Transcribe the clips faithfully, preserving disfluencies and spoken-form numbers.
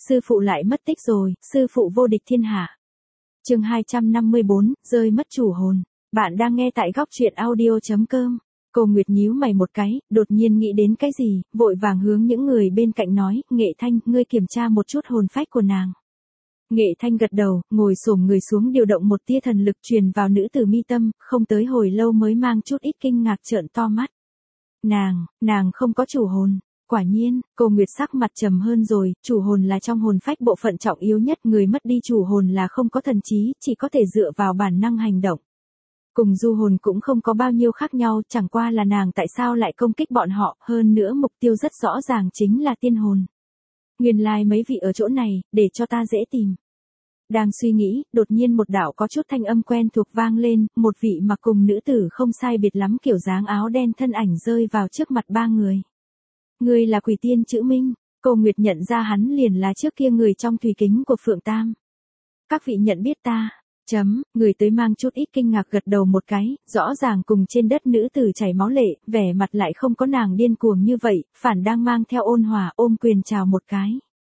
sư phụ lại mất tích rồi, sư phụ vô địch thiên hạ. Chương hai trăm năm mươi bốn, rơi mất chủ hồn. Bạn đang nghe tại góc truyện audio chấm com. Cô Nguyệt nhíu mày một cái, đột nhiên nghĩ đến cái gì, vội vàng hướng những người bên cạnh nói, Nghệ Thanh, ngươi kiểm tra một chút hồn phách của nàng. Nghệ Thanh gật đầu, ngồi xổm người xuống điều động một tia thần lực truyền vào nữ tử mi tâm, không tới hồi lâu mới mang chút ít kinh ngạc trợn to mắt. Nàng, nàng không có chủ hồn. Quả nhiên, cô Nguyệt sắc mặt trầm hơn rồi, chủ hồn là trong hồn phách bộ phận trọng yếu nhất, người mất đi chủ hồn là không có thần trí, chỉ có thể dựa vào bản năng hành động. Cùng du hồn cũng không có bao nhiêu khác nhau, chẳng qua là nàng tại sao lại công kích bọn họ, hơn nữa mục tiêu rất rõ ràng chính là tiên hồn. Nguyên lai mấy vị ở chỗ này, để cho ta dễ tìm. Đang suy nghĩ, đột nhiên một đạo có chút thanh âm quen thuộc vang lên, một vị mặc cùng nữ tử không sai biệt lắm kiểu dáng áo đen thân ảnh rơi vào trước mặt ba người. Ngươi là Quỷ Tiên Chữ Minh, cô Nguyệt nhận ra hắn liền là trước kia người trong thủy kính của Phượng Tam. Các vị nhận biết ta, chấm, người tới mang chút ít kinh ngạc gật đầu một cái, rõ ràng cùng trên đất nữ tử chảy máu lệ, vẻ mặt lại không có nàng điên cuồng như vậy, phản đang mang theo ôn hòa ôm quyền chào một cái.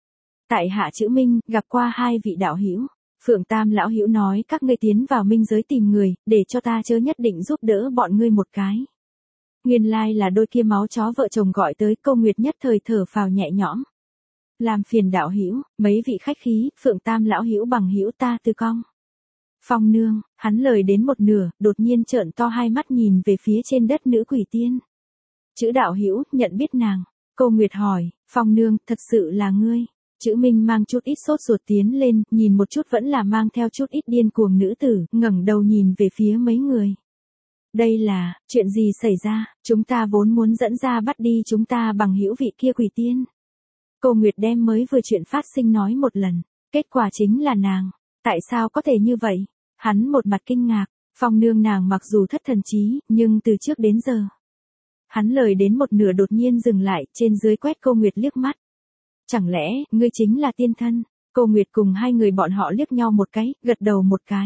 Tại hạ Chữ Minh, gặp qua hai vị đạo hữu. Phượng Tam lão hữu nói các ngươi tiến vào minh giới tìm người, để cho ta chớ nhất định giúp đỡ bọn ngươi một cái. Nguyên lai là đôi kia máu chó vợ chồng gọi tới, cô Nguyệt nhất thời thở phào nhẹ nhõm. Làm phiền đạo hữu, mấy vị khách khí, Phượng Tam lão hữu bằng hữu ta Từ Cong. Phong nương, hắn lời đến một nửa, đột nhiên trợn to hai mắt nhìn về phía trên đất nữ quỷ tiên. Chữ đạo hữu, nhận biết nàng. Cô Nguyệt hỏi, Phong nương, thật sự là ngươi. Chữ Minh mang chút ít sốt ruột tiến lên, nhìn một chút vẫn là mang theo chút ít điên cuồng nữ tử, ngẩng đầu nhìn về phía mấy người. Đây là, chuyện gì xảy ra, chúng ta vốn muốn dẫn ra bắt đi chúng ta bằng hữu vị kia quỷ tiên. Cô Nguyệt đem mới vừa chuyện phát sinh nói một lần, kết quả chính là nàng, tại sao có thể như vậy? Hắn một mặt kinh ngạc, Phong nương nàng mặc dù thất thần trí, nhưng từ trước đến giờ. Hắn lời đến một nửa đột nhiên dừng lại, trên dưới quét cô Nguyệt liếc mắt. Chẳng lẽ, ngươi chính là tiên thân? Cô Nguyệt cùng hai người bọn họ liếc nhau một cái, gật đầu một cái.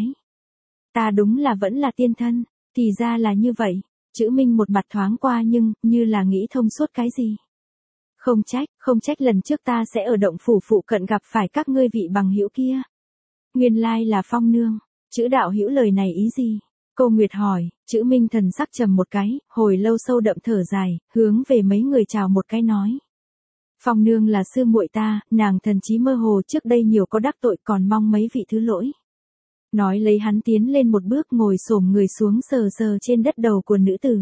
Ta đúng là vẫn là tiên thân. Thì ra là như vậy, Chữ Minh một mặt thoáng qua nhưng, như là nghĩ thông suốt cái gì. Không trách, không trách lần trước ta sẽ ở động phủ phụ cận gặp phải các ngươi vị bằng hữu kia. Nguyên lai là Phong nương, Chữ đạo hữu lời này ý gì? Cô Nguyệt hỏi, Chữ Minh thần sắc trầm một cái, hồi lâu sâu đậm thở dài, hướng về mấy người chào một cái nói. Phong nương là sư muội ta, nàng thần trí mơ hồ trước đây nhiều có đắc tội còn mong mấy vị thứ lỗi. Nói lấy hắn tiến lên một bước ngồi xổm người xuống sờ sờ trên đất đầu của nữ tử.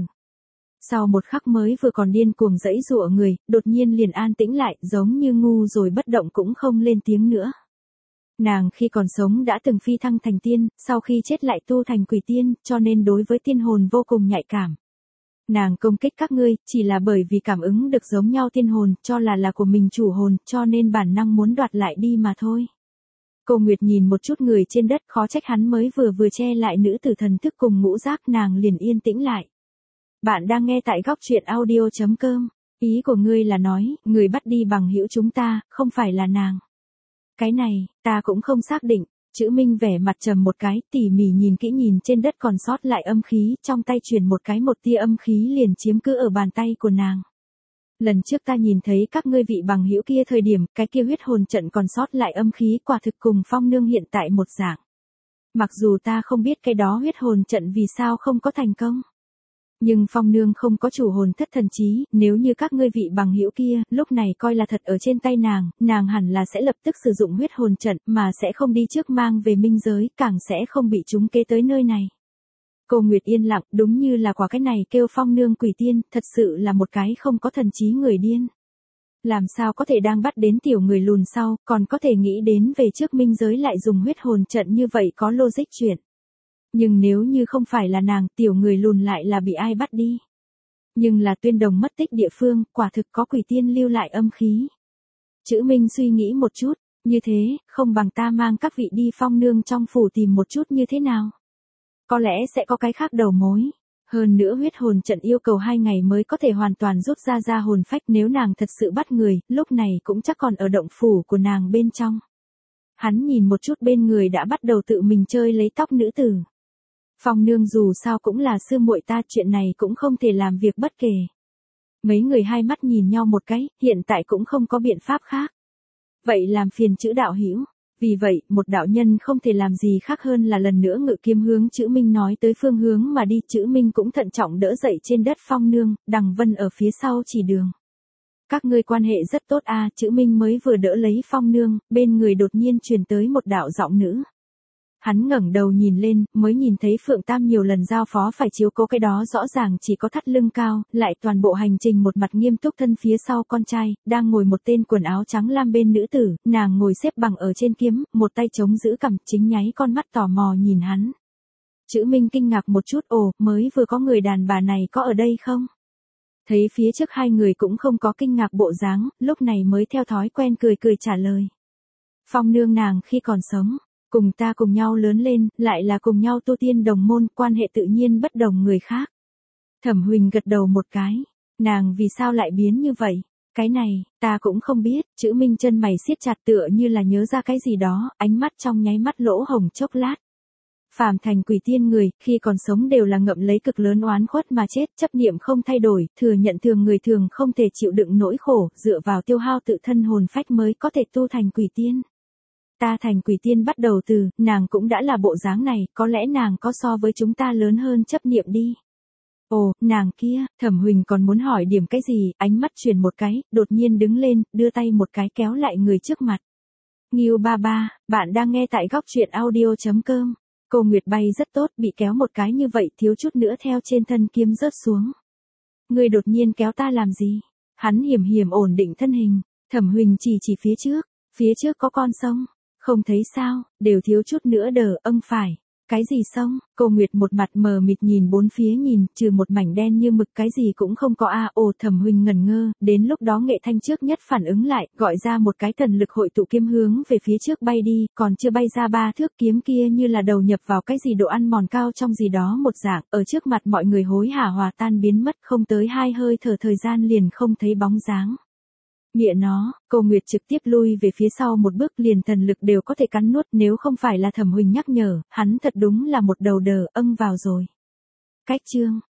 Sau một khắc mới vừa còn điên cuồng dẫy dụa người, đột nhiên liền an tĩnh lại, giống như ngu rồi bất động cũng không lên tiếng nữa. Nàng khi còn sống đã từng phi thăng thành tiên, sau khi chết lại tu thành quỷ tiên, cho nên đối với tiên hồn vô cùng nhạy cảm. Nàng công kích các ngươi, chỉ là bởi vì cảm ứng được giống nhau tiên hồn, cho là là của mình chủ hồn, cho nên bản năng muốn đoạt lại đi mà thôi. Cô Nguyệt nhìn một chút người trên đất, khó trách hắn mới vừa vừa che lại nữ tử thần thức cùng ngũ giác, nàng liền yên tĩnh lại. Bạn đang nghe tại góc truyện audio chấm com, ý của ngươi là nói, người bắt đi bằng hữu chúng ta, không phải là nàng. Cái này, ta cũng không xác định. Chữ Minh vẻ mặt trầm một cái, tỉ mỉ nhìn kỹ nhìn trên đất còn sót lại âm khí, trong tay truyền một cái một tia âm khí liền chiếm cứ ở bàn tay của nàng. Lần trước ta nhìn thấy các ngươi vị bằng hữu kia thời điểm, cái kia huyết hồn trận còn sót lại âm khí quả thực cùng Phong nương hiện tại một dạng. Mặc dù ta không biết cái đó huyết hồn trận vì sao không có thành công. Nhưng Phong nương không có chủ hồn thất thần trí, nếu như các ngươi vị bằng hữu kia, lúc này coi là thật ở trên tay nàng, nàng hẳn là sẽ lập tức sử dụng huyết hồn trận, mà sẽ không đi trước mang về minh giới, càng sẽ không bị chúng kế tới nơi này. Cô Nguyệt yên lặng, đúng như là quả cái này kêu Phong nương quỷ tiên, thật sự là một cái không có thần trí người điên. Làm sao có thể đang bắt đến tiểu người lùn sau, còn có thể nghĩ đến về trước minh giới lại dùng huyết hồn trận như vậy có logic chuyện. Nhưng nếu như không phải là nàng, tiểu người lùn lại là bị ai bắt đi. Nhưng là Tuyên Đồng mất tích địa phương, quả thực có quỷ tiên lưu lại âm khí. Chữ Minh suy nghĩ một chút, như thế, không bằng ta mang các vị đi Phong nương trong phủ tìm một chút như thế nào. Có lẽ sẽ có cái khác đầu mối. Hơn nữa huyết hồn trận yêu cầu hai ngày mới có thể hoàn toàn rút ra ra hồn phách, nếu nàng thật sự bắt người, lúc này cũng chắc còn ở động phủ của nàng bên trong. Hắn nhìn một chút bên người đã bắt đầu tự mình chơi lấy tóc nữ tử. Phong nương dù sao cũng là sư muội ta, chuyện này cũng không thể làm việc bất kể. Mấy người hai mắt nhìn nhau một cái, hiện tại cũng không có biện pháp khác. Vậy làm phiền chữ đạo hữu. Vì vậy, một đạo nhân không thể làm gì khác hơn là lần nữa ngự kiếm hướng chữ Minh nói tới phương hướng mà đi. Chữ Minh cũng thận trọng đỡ dậy trên đất Phong Nương, Đằng Vân ở phía sau chỉ đường. Các ngươi quan hệ rất tốt à, chữ Minh mới vừa đỡ lấy Phong Nương, bên người đột nhiên truyền tới một đạo giọng nữ. Hắn ngẩng đầu nhìn lên, mới nhìn thấy Phượng Tam nhiều lần giao phó phải chiếu cố cái đó rõ ràng chỉ có thắt lưng cao, lại toàn bộ hành trình một mặt nghiêm túc thân phía sau con trai, đang ngồi một tên quần áo trắng lam bên nữ tử, nàng ngồi xếp bằng ở trên kiếm, một tay chống giữ cằm, chính nháy con mắt tò mò nhìn hắn. Chữ Minh kinh ngạc một chút, ồ, mới vừa có người đàn bà này có ở đây không? Thấy phía trước hai người cũng không có kinh ngạc bộ dáng, lúc này mới theo thói quen cười cười trả lời. Phong Nương nàng khi còn sống, cùng ta cùng nhau lớn lên, lại là cùng nhau tu tiên đồng môn, quan hệ tự nhiên bất đồng người khác. Thẩm Huỳnh gật đầu một cái, nàng vì sao lại biến như vậy? Cái này, ta cũng không biết, chữ Minh chân mày siết chặt tựa như là nhớ ra cái gì đó, ánh mắt trong nháy mắt lỗ hồng chốc lát. Phàm thành quỷ tiên người, khi còn sống đều là ngậm lấy cực lớn oán khuất mà chết, chấp niệm không thay đổi, thừa nhận thường người thường không thể chịu đựng nỗi khổ, dựa vào tiêu hao tự thân hồn phách mới có thể tu thành quỷ tiên. Ta thành quỷ tiên bắt đầu từ, nàng cũng đã là bộ dáng này, có lẽ nàng có so với chúng ta lớn hơn chấp niệm đi. Ồ, nàng kia, Thẩm Huỳnh còn muốn hỏi điểm cái gì, ánh mắt chuyển một cái, đột nhiên đứng lên, đưa tay một cái kéo lại người trước mặt. Ngưu ba ba, bạn đang nghe tại góc truyện audio chấm com. Cô Nguyệt bay rất tốt, bị kéo một cái như vậy thiếu chút nữa theo trên thân kiếm rớt xuống. Người đột nhiên kéo ta làm gì? Hắn hiểm hiểm ổn định thân hình, Thẩm Huỳnh chỉ chỉ phía trước, phía trước có con sông. Không thấy sao, đều thiếu chút nữa đờ, âng phải. Cái gì sông? Cô Nguyệt một mặt mờ mịt nhìn bốn phía nhìn, trừ một mảnh đen như mực cái gì cũng không có a. À, ồ, Thẩm Huỳnh ngẩn ngơ, đến lúc đó Nghệ Thanh trước nhất phản ứng lại, gọi ra một cái thần lực hội tụ kiếm hướng về phía trước bay đi, còn chưa bay ra ba thước kiếm kia như là đầu nhập vào cái gì độ ăn mòn cao trong gì đó một dạng, ở trước mặt mọi người hối hả hòa tan biến mất, không tới hai hơi thở thời gian liền không thấy bóng dáng. Mẹ nó, cô Nguyệt trực tiếp lui về phía sau một bước, liền thần lực đều có thể cắn nuốt, nếu không phải là Thẩm Huỳnh nhắc nhở, hắn thật đúng là một đầu đờ, âng vào rồi. Cách chương